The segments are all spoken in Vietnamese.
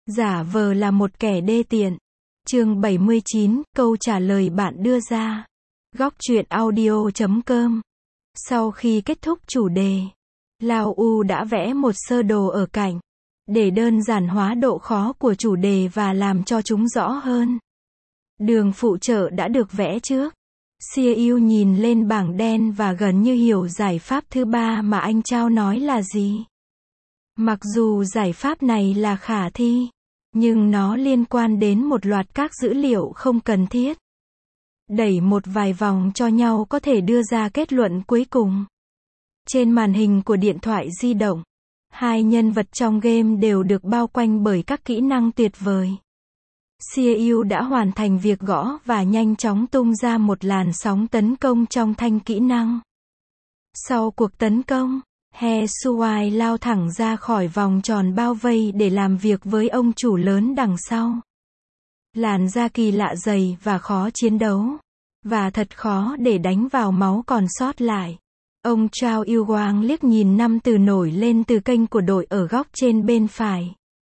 Giả vờ là một kẻ đê tiện. Chương 79, câu trả lời bạn đưa ra. Góc truyện audio.com. Sau khi kết thúc chủ đề, Lao U đã vẽ một sơ đồ ở cạnh, để đơn giản hóa độ khó của chủ đề và làm cho chúng rõ hơn. Đường phụ trợ đã được vẽ trước. Siêu nhìn lên bảng đen và gần như hiểu giải pháp thứ ba mà anh Chao nói là gì. Mặc dù giải pháp này là khả thi, nhưng nó liên quan đến một loạt các dữ liệu không cần thiết. Đẩy một vài vòng cho nhau có thể đưa ra kết luận cuối cùng. Trên màn hình của điện thoại di động, hai nhân vật trong game đều được bao quanh bởi các kỹ năng tuyệt vời. Siêu đã hoàn thành việc gõ và nhanh chóng tung ra một làn sóng tấn công trong thanh kỹ năng. Sau cuộc tấn công, He Suai lao thẳng ra khỏi vòng tròn bao vây để làm việc với ông chủ lớn đằng sau. Làn da kỳ lạ dày và khó chiến đấu, và thật khó để đánh vào máu còn sót lại. Ông Chao Yêu Wang liếc nhìn năm từ nổi lên từ kênh của đội ở góc trên bên phải.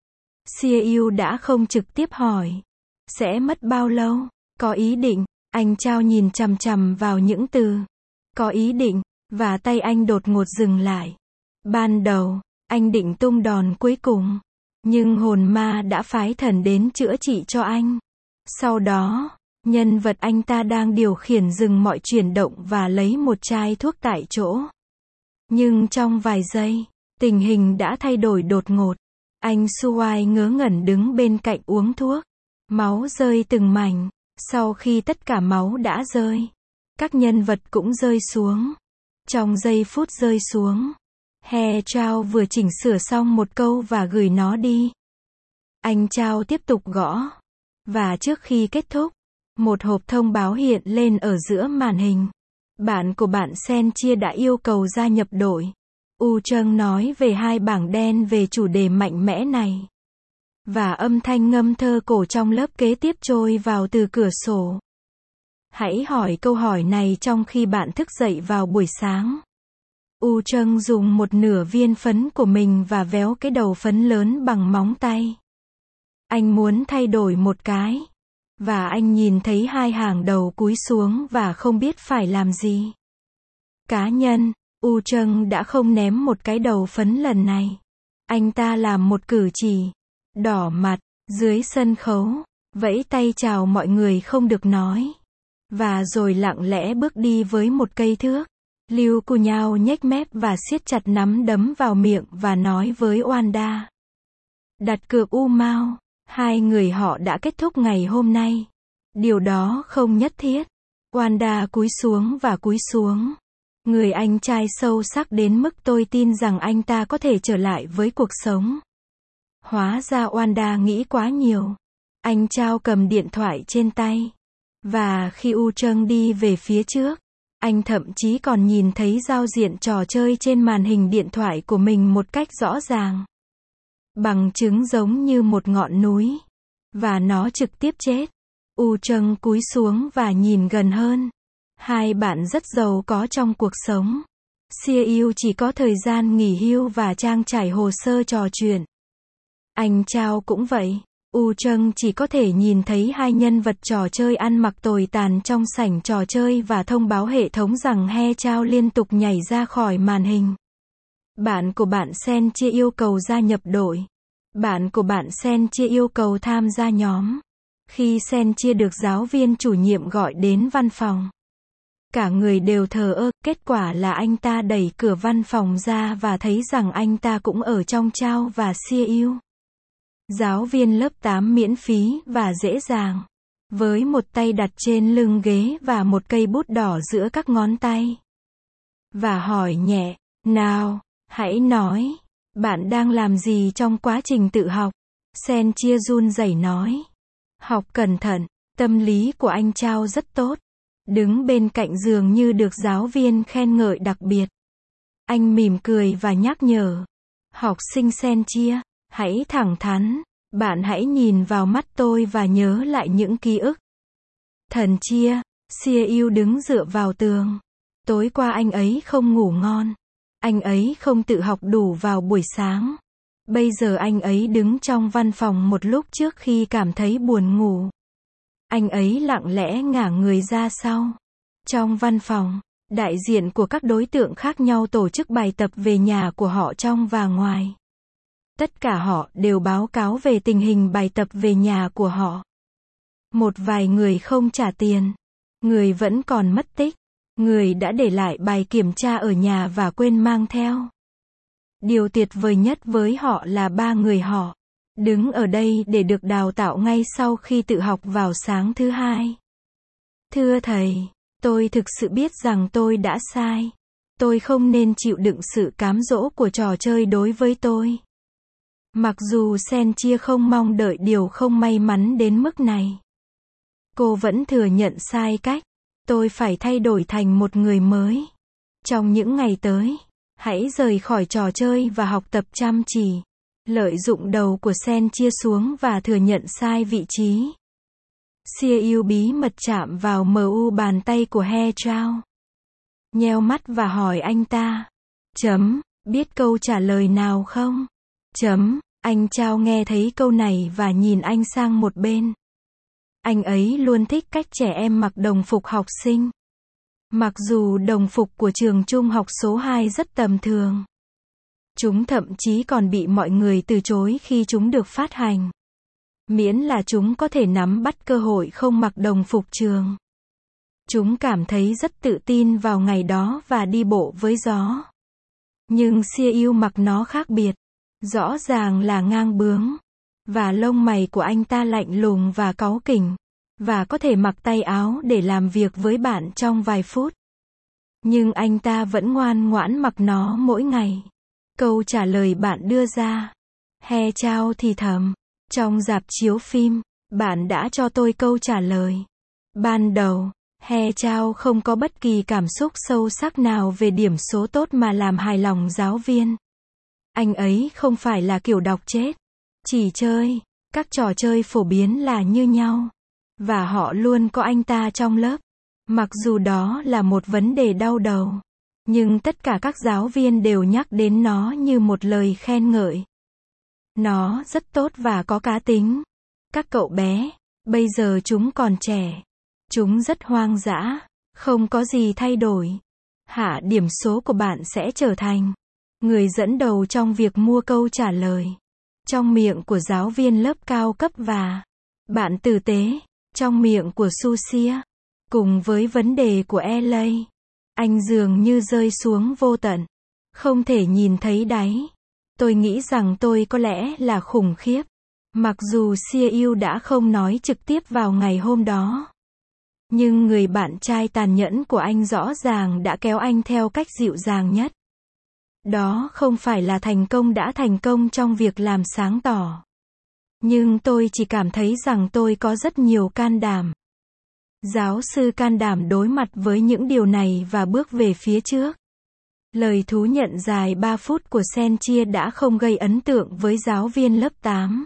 Siêu đã không trực tiếp hỏi. Sẽ mất bao lâu? Có ý định. Anh Chao nhìn chằm chằm vào những từ. Có ý định. Và tay anh đột ngột dừng lại. Ban đầu, anh định tung đòn cuối cùng. Nhưng hồn ma đã phái thần đến chữa trị cho anh. Sau đó, nhân vật anh ta đang điều khiển dừng mọi chuyển động và lấy một chai thuốc tại chỗ. Nhưng trong vài giây, tình hình đã thay đổi đột ngột. Anh Suai ngớ ngẩn đứng bên cạnh uống thuốc. Máu rơi từng mảnh. Sau khi tất cả máu đã rơi, các nhân vật cũng rơi xuống. Trong giây phút rơi xuống, He Chao vừa chỉnh sửa xong một câu và gửi nó đi. Anh Chao tiếp tục gõ. Và trước khi kết thúc, một hộp thông báo hiện lên ở giữa màn hình. Bạn của bạn Sen Chia đã yêu cầu gia nhập đội. U Trâng nói về hai bảng đen về chủ đề mạnh mẽ này. Và âm thanh ngâm thơ cổ trong lớp kế tiếp trôi vào từ cửa sổ. Hãy hỏi câu hỏi này trong khi bạn thức dậy vào buổi sáng. U Trâng dùng một nửa viên phấn của mình và véo cái đầu phấn lớn bằng móng tay. Anh muốn thay đổi một cái. Và anh nhìn thấy hai hàng đầu cúi xuống và không biết phải làm gì. Cá nhân, U Trâng đã không ném một cái đầu phấn lần này. Anh ta làm một cử chỉ. Đỏ mặt, dưới sân khấu, vẫy tay chào mọi người không được nói. Và rồi lặng lẽ bước đi với một cây thước. Liu Cu Nhau nhếch mép và siết chặt nắm đấm vào miệng và nói với Wanda. Đặt cược U Mao, hai người họ đã kết thúc ngày hôm nay. Điều đó không nhất thiết. Wanda cúi xuống và cúi xuống. Người anh trai sâu sắc đến mức tôi tin rằng anh ta có thể trở lại với cuộc sống. Hóa ra Wanda nghĩ quá nhiều. Anh Chao cầm điện thoại trên tay. Và khi U Trâng đi về phía trước, anh thậm chí còn nhìn thấy giao diện trò chơi trên màn hình điện thoại của mình một cách rõ ràng. Bằng chứng giống như một ngọn núi. Và nó trực tiếp chết. U Trâng cúi xuống và nhìn gần hơn. Hai bạn rất giàu có trong cuộc sống. Siêu chỉ có thời gian nghỉ hưu và trang trải hồ sơ trò chuyện. Anh Chao cũng vậy. U Trâng chỉ có thể nhìn thấy hai nhân vật trò chơi ăn mặc tồi tàn trong sảnh trò chơi và thông báo hệ thống rằng He Chao liên tục nhảy ra khỏi màn hình. Bạn của bạn Sen Chia yêu cầu gia nhập đội. Bạn của bạn Sen Chia yêu cầu tham gia nhóm. Khi Sen Chia được giáo viên chủ nhiệm gọi đến văn phòng, cả người đều thờ ơ. Kết quả là anh ta đẩy cửa văn phòng ra và thấy rằng anh ta cũng ở trong Chao và Siêu. Giáo viên lớp 8 miễn phí và dễ dàng. Với một tay đặt trên lưng ghế và một cây bút đỏ giữa các ngón tay. Và hỏi nhẹ, nào, hãy nói, bạn đang làm gì trong quá trình tự học? Sen Chia run rẩy nói. Học cẩn thận, tâm lý của anh Chao rất tốt. Đứng bên cạnh giường như được giáo viên khen ngợi đặc biệt. Anh mỉm cười và nhắc nhở. Học sinh Sen Chia, hãy thẳng thắn. Bạn hãy nhìn vào mắt tôi và nhớ lại những ký ức. Thần Chia, Siêu đứng dựa vào tường. Tối qua anh ấy không ngủ ngon. Anh ấy không tự học đủ vào buổi sáng. Bây giờ anh ấy đứng trong văn phòng một lúc trước khi cảm thấy buồn ngủ. Anh ấy lặng lẽ ngả người ra sau. Trong văn phòng, đại diện của các đối tượng khác nhau tổ chức bài tập về nhà của họ trong và ngoài. Tất cả họ đều báo cáo về tình hình bài tập về nhà của họ. Một vài người không trả tiền. Người vẫn còn mất tích. Người đã để lại bài kiểm tra ở nhà và quên mang theo. Điều tuyệt vời nhất với họ là 3 người họ đứng ở đây để được đào tạo ngay sau khi tự học vào sáng thứ hai. Thưa thầy, tôi thực sự biết rằng tôi đã sai. Tôi không nên chịu đựng sự cám dỗ của trò chơi đối với tôi. Mặc dù Senchia không mong đợi điều không may mắn đến mức này. Cô vẫn thừa nhận sai cách. Tôi phải thay đổi thành một người mới. Trong những ngày tới, hãy rời khỏi trò chơi và học tập chăm chỉ. Lợi dụng đầu của Senchia xuống và thừa nhận sai vị trí. Siêu bí mật chạm vào mu bàn tay của He Chao. Nheo mắt và hỏi anh ta. Biết câu trả lời nào không? Anh Chao nghe thấy câu này và nhìn anh sang một bên. Anh ấy luôn thích cách trẻ em mặc đồng phục học sinh. Mặc dù đồng phục của trường trung học số 2 rất tầm thường. Chúng thậm chí còn bị mọi người từ chối khi chúng được phát hành. Miễn là chúng có thể nắm bắt cơ hội không mặc đồng phục trường. Chúng cảm thấy rất tự tin vào ngày đó và đi bộ với gió. Nhưng Siêu mặc nó khác biệt. Rõ ràng là ngang bướng. Và lông mày của anh ta lạnh lùng và cáu kỉnh. Và có thể mặc tay áo để làm việc với bạn trong vài phút. Nhưng anh ta vẫn ngoan ngoãn mặc nó mỗi ngày. Câu trả lời bạn đưa ra. He Chao thì thầm. Trong rạp chiếu phim, bạn đã cho tôi câu trả lời. Ban đầu, He Chao không có bất kỳ cảm xúc sâu sắc nào về điểm số tốt mà làm hài lòng giáo viên. Anh ấy không phải là kiểu đọc chết. Chỉ chơi. Các trò chơi phổ biến là như nhau. Và họ luôn có anh ta trong lớp. Mặc dù đó là một vấn đề đau đầu. Nhưng tất cả các giáo viên đều nhắc đến nó như một lời khen ngợi. Nó rất tốt và có cá tính. Các cậu bé, bây giờ chúng còn trẻ. Chúng rất hoang dã. Không có gì thay đổi. Hạ điểm số của bạn sẽ trở thành người dẫn đầu trong việc mua câu trả lời. Trong miệng của giáo viên lớp cao cấp và bạn tử tế. Trong miệng của Susia. Cùng với vấn đề của LA. Anh dường như rơi xuống vô tận. Không thể nhìn thấy đáy. Tôi nghĩ rằng tôi có lẽ là khủng khiếp. Mặc dù Siêu đã không nói trực tiếp vào ngày hôm đó. Nhưng người bạn trai tàn nhẫn của anh rõ ràng đã kéo anh theo cách dịu dàng nhất. Đó không phải là thành công đã thành công trong việc làm sáng tỏ. Nhưng tôi chỉ cảm thấy rằng tôi có rất nhiều can đảm. Giáo sư can đảm đối mặt với những điều này và bước về phía trước. Lời thú nhận dài 3 phút của Senchia đã không gây ấn tượng với giáo viên lớp 8.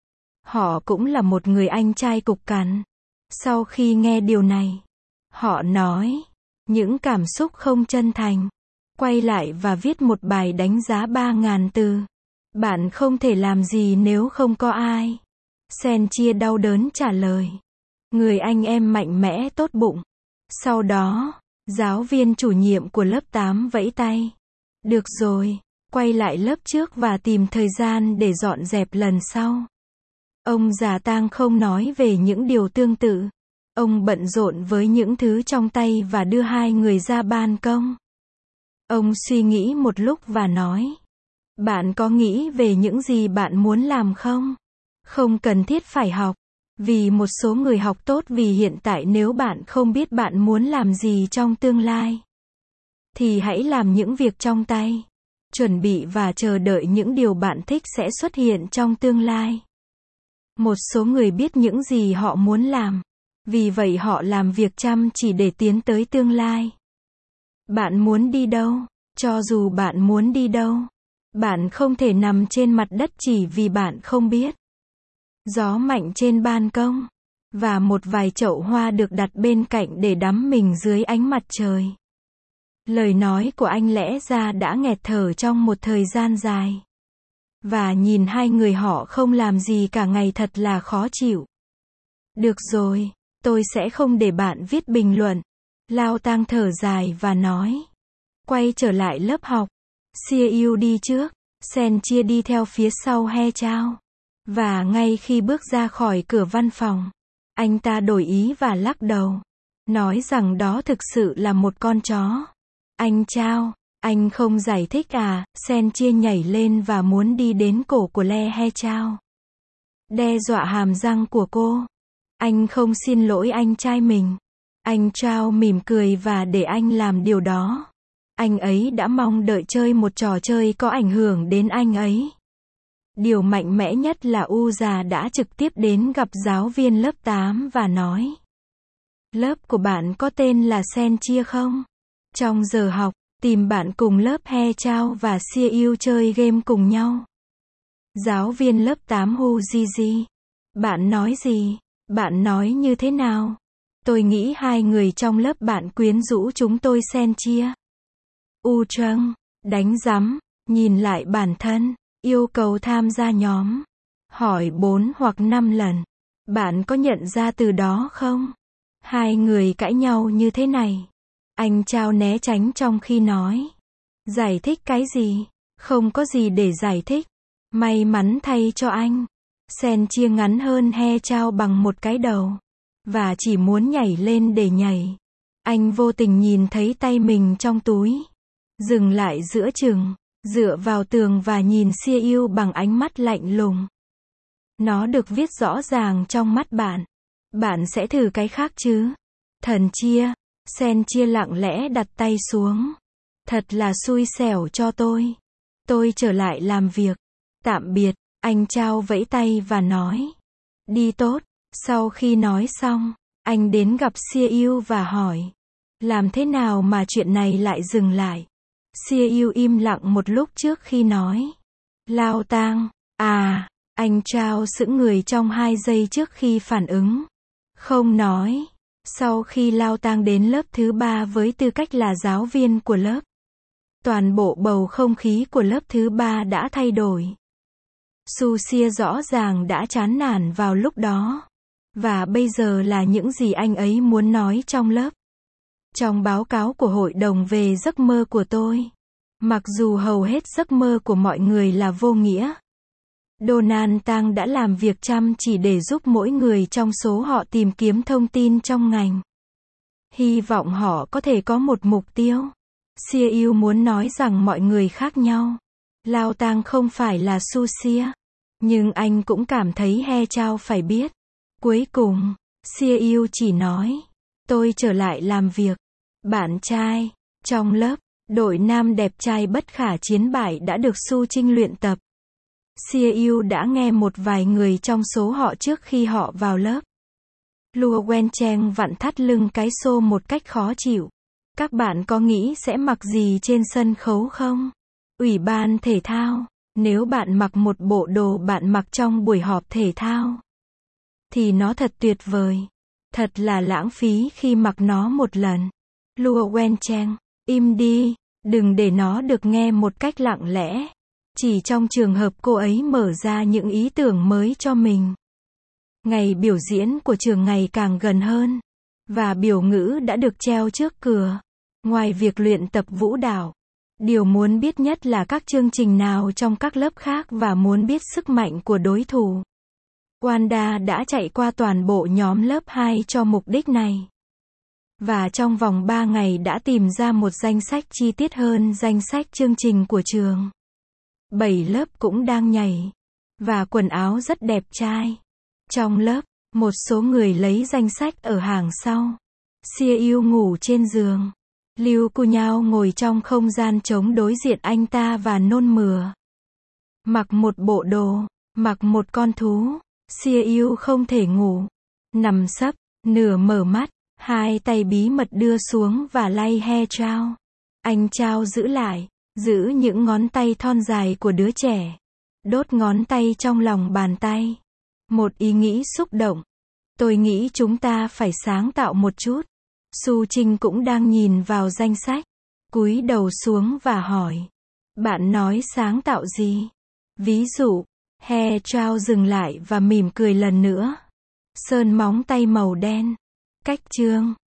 Họ cũng là một người anh trai cục cằn. Sau khi nghe điều này, họ nói, những cảm xúc không chân thành. Quay lại và viết một bài đánh giá 3.000 từ. Bạn không thể làm gì nếu không có ai. Senchia đau đớn trả lời. Người anh em mạnh mẽ tốt bụng. Sau đó, giáo viên chủ nhiệm của lớp 8 vẫy tay. Được rồi, quay lại lớp trước và tìm thời gian để dọn dẹp lần sau. Ông già tang không nói về những điều tương tự. Ông bận rộn với những thứ trong tay và đưa hai người ra ban công. Ông suy nghĩ một lúc và nói. Bạn có nghĩ về những gì bạn muốn làm không? Không cần thiết phải học. Vì một số người học tốt vì hiện tại nếu bạn không biết bạn muốn làm gì trong tương lai. Thì hãy làm những việc trong tay. Chuẩn bị và chờ đợi những điều bạn thích sẽ xuất hiện trong tương lai. Một số người biết những gì họ muốn làm. Vì vậy họ làm việc chăm chỉ để tiến tới tương lai. Bạn muốn đi đâu? Cho dù bạn muốn đi đâu, bạn không thể nằm trên mặt đất chỉ vì bạn không biết. Gió mạnh trên ban công. Và một vài chậu hoa được đặt bên cạnh để đắm mình dưới ánh mặt trời. Lời nói của anh lẽ ra đã nghẹt thở trong một thời gian dài. Và nhìn hai người họ không làm gì cả ngày thật là khó chịu. Được rồi, tôi sẽ không để bạn viết bình luận. Lao Tang thở dài và nói. Quay trở lại lớp học. Siêu đi trước, Sen Chia đi theo phía sau He Chao. Và ngay khi bước ra khỏi cửa văn phòng, anh ta đổi ý và lắc đầu. Nói rằng đó thực sự là một con chó. Anh Chao, anh không giải thích à? Sen Chia nhảy lên và muốn đi đến cổ của Le He Chao. Đe dọa hàm răng của cô. Anh không xin lỗi anh trai mình. Anh Chao mỉm cười và để anh làm điều đó. Anh ấy đã mong đợi chơi một trò chơi có ảnh hưởng đến anh ấy. Điều mạnh mẽ nhất là U già đã trực tiếp đến gặp giáo viên lớp 8 và nói. Lớp của bạn có tên là Sen Chia không? Trong giờ học, tìm bạn cùng lớp He Chao và Siêu chơi game cùng nhau. Giáo viên lớp 8 Hu Ji. Bạn nói gì? Bạn nói như thế nào? Tôi nghĩ hai người trong lớp bạn quyến rũ chúng tôi Sen Chia. U Trâng, đánh rắm, nhìn lại bản thân, yêu cầu tham gia nhóm. Hỏi 4 hoặc 5 lần. Bạn có nhận ra từ đó không? Hai người cãi nhau như thế này. Anh Chao né tránh trong khi nói. Giải thích cái gì? Không có gì để giải thích. May mắn thay cho anh. Sen Chia ngắn hơn He Chao bằng một cái đầu. Và chỉ muốn nhảy lên để nhảy. Anh vô tình nhìn thấy tay mình trong túi. Dừng lại giữa chừng, dựa vào tường và nhìn Siêu bằng ánh mắt lạnh lùng. Nó được viết rõ ràng trong mắt bạn. Bạn sẽ thử cái khác chứ? Thần Chia. Sen Chia lặng lẽ đặt tay xuống. Thật là xui xẻo cho tôi. Tôi trở lại làm việc. Tạm biệt, anh Chao vẫy tay và nói. Đi tốt. Sau khi nói xong, anh đến gặp Siêu và hỏi. Làm thế nào mà chuyện này lại dừng lại? Siêu im lặng một lúc trước khi nói. Lao Tang, à, anh Chao sững người trong 2 giây trước khi phản ứng. Không nói. Sau khi Lao Tang đến lớp thứ 3 với tư cách là giáo viên của lớp, toàn bộ bầu không khí của lớp thứ 3 đã thay đổi. Su Xia rõ ràng đã chán nản vào lúc đó. Và bây giờ là những gì anh ấy muốn nói trong lớp. Trong báo cáo của hội đồng về giấc mơ của tôi, mặc dù hầu hết giấc mơ của mọi người là vô nghĩa, Donald Tang đã làm việc chăm chỉ để giúp mỗi người trong số họ tìm kiếm thông tin trong ngành. Hy vọng họ có thể có một mục tiêu. Siêu muốn nói rằng mọi người khác nhau. Lao Tang không phải là Su Xia. Nhưng anh cũng cảm thấy He Chao phải biết. Cuối cùng, Siêu chỉ nói. Tôi trở lại làm việc. Bạn trai. Trong lớp, đội nam đẹp trai bất khả chiến bại đã được Su Trinh luyện tập. Siêu đã nghe một vài người trong số họ trước khi họ vào lớp. Lua Wen Cheng vặn thắt lưng cái xô một cách khó chịu. Các bạn có nghĩ sẽ mặc gì trên sân khấu không? Ủy ban thể thao, nếu bạn mặc một bộ đồ bạn mặc trong buổi họp thể thao, thì nó thật tuyệt vời. Thật là lãng phí khi mặc nó một lần. Lua Wen Cheng, im đi, đừng để nó được nghe một cách lặng lẽ. Chỉ trong trường hợp cô ấy mở ra những ý tưởng mới cho mình. Ngày biểu diễn của trường ngày càng gần hơn. Và biểu ngữ đã được treo trước cửa. Ngoài việc luyện tập vũ đạo, điều muốn biết nhất là các chương trình nào trong các lớp khác và muốn biết sức mạnh của đối thủ. Wanda đã chạy qua toàn bộ nhóm lớp 2 cho mục đích này. Và trong vòng 3 ngày đã tìm ra một danh sách chi tiết hơn danh sách chương trình của trường. 7 lớp cũng đang nhảy. Và quần áo rất đẹp trai. Trong lớp, một số người lấy danh sách ở hàng sau. Siêu ngủ trên giường. Liu Cunyao ngồi trong không gian trống đối diện anh ta và nôn mửa. Mặc một bộ đồ, mặc một con thú. Siêu không thể ngủ. Nằm sấp, nửa mở mắt, hai tay bí mật đưa xuống và lay He Chao. Anh Chao giữ lại, giữ những ngón tay thon dài của đứa trẻ. Đốt ngón tay trong lòng bàn tay. Một ý nghĩ xúc động. Tôi nghĩ chúng ta phải sáng tạo một chút. Su Trinh cũng đang nhìn vào danh sách. Cúi đầu xuống và hỏi. Bạn nói sáng tạo gì? Ví dụ, He Chao dừng lại và mỉm cười lần nữa. Sơn móng tay màu đen. Cách chương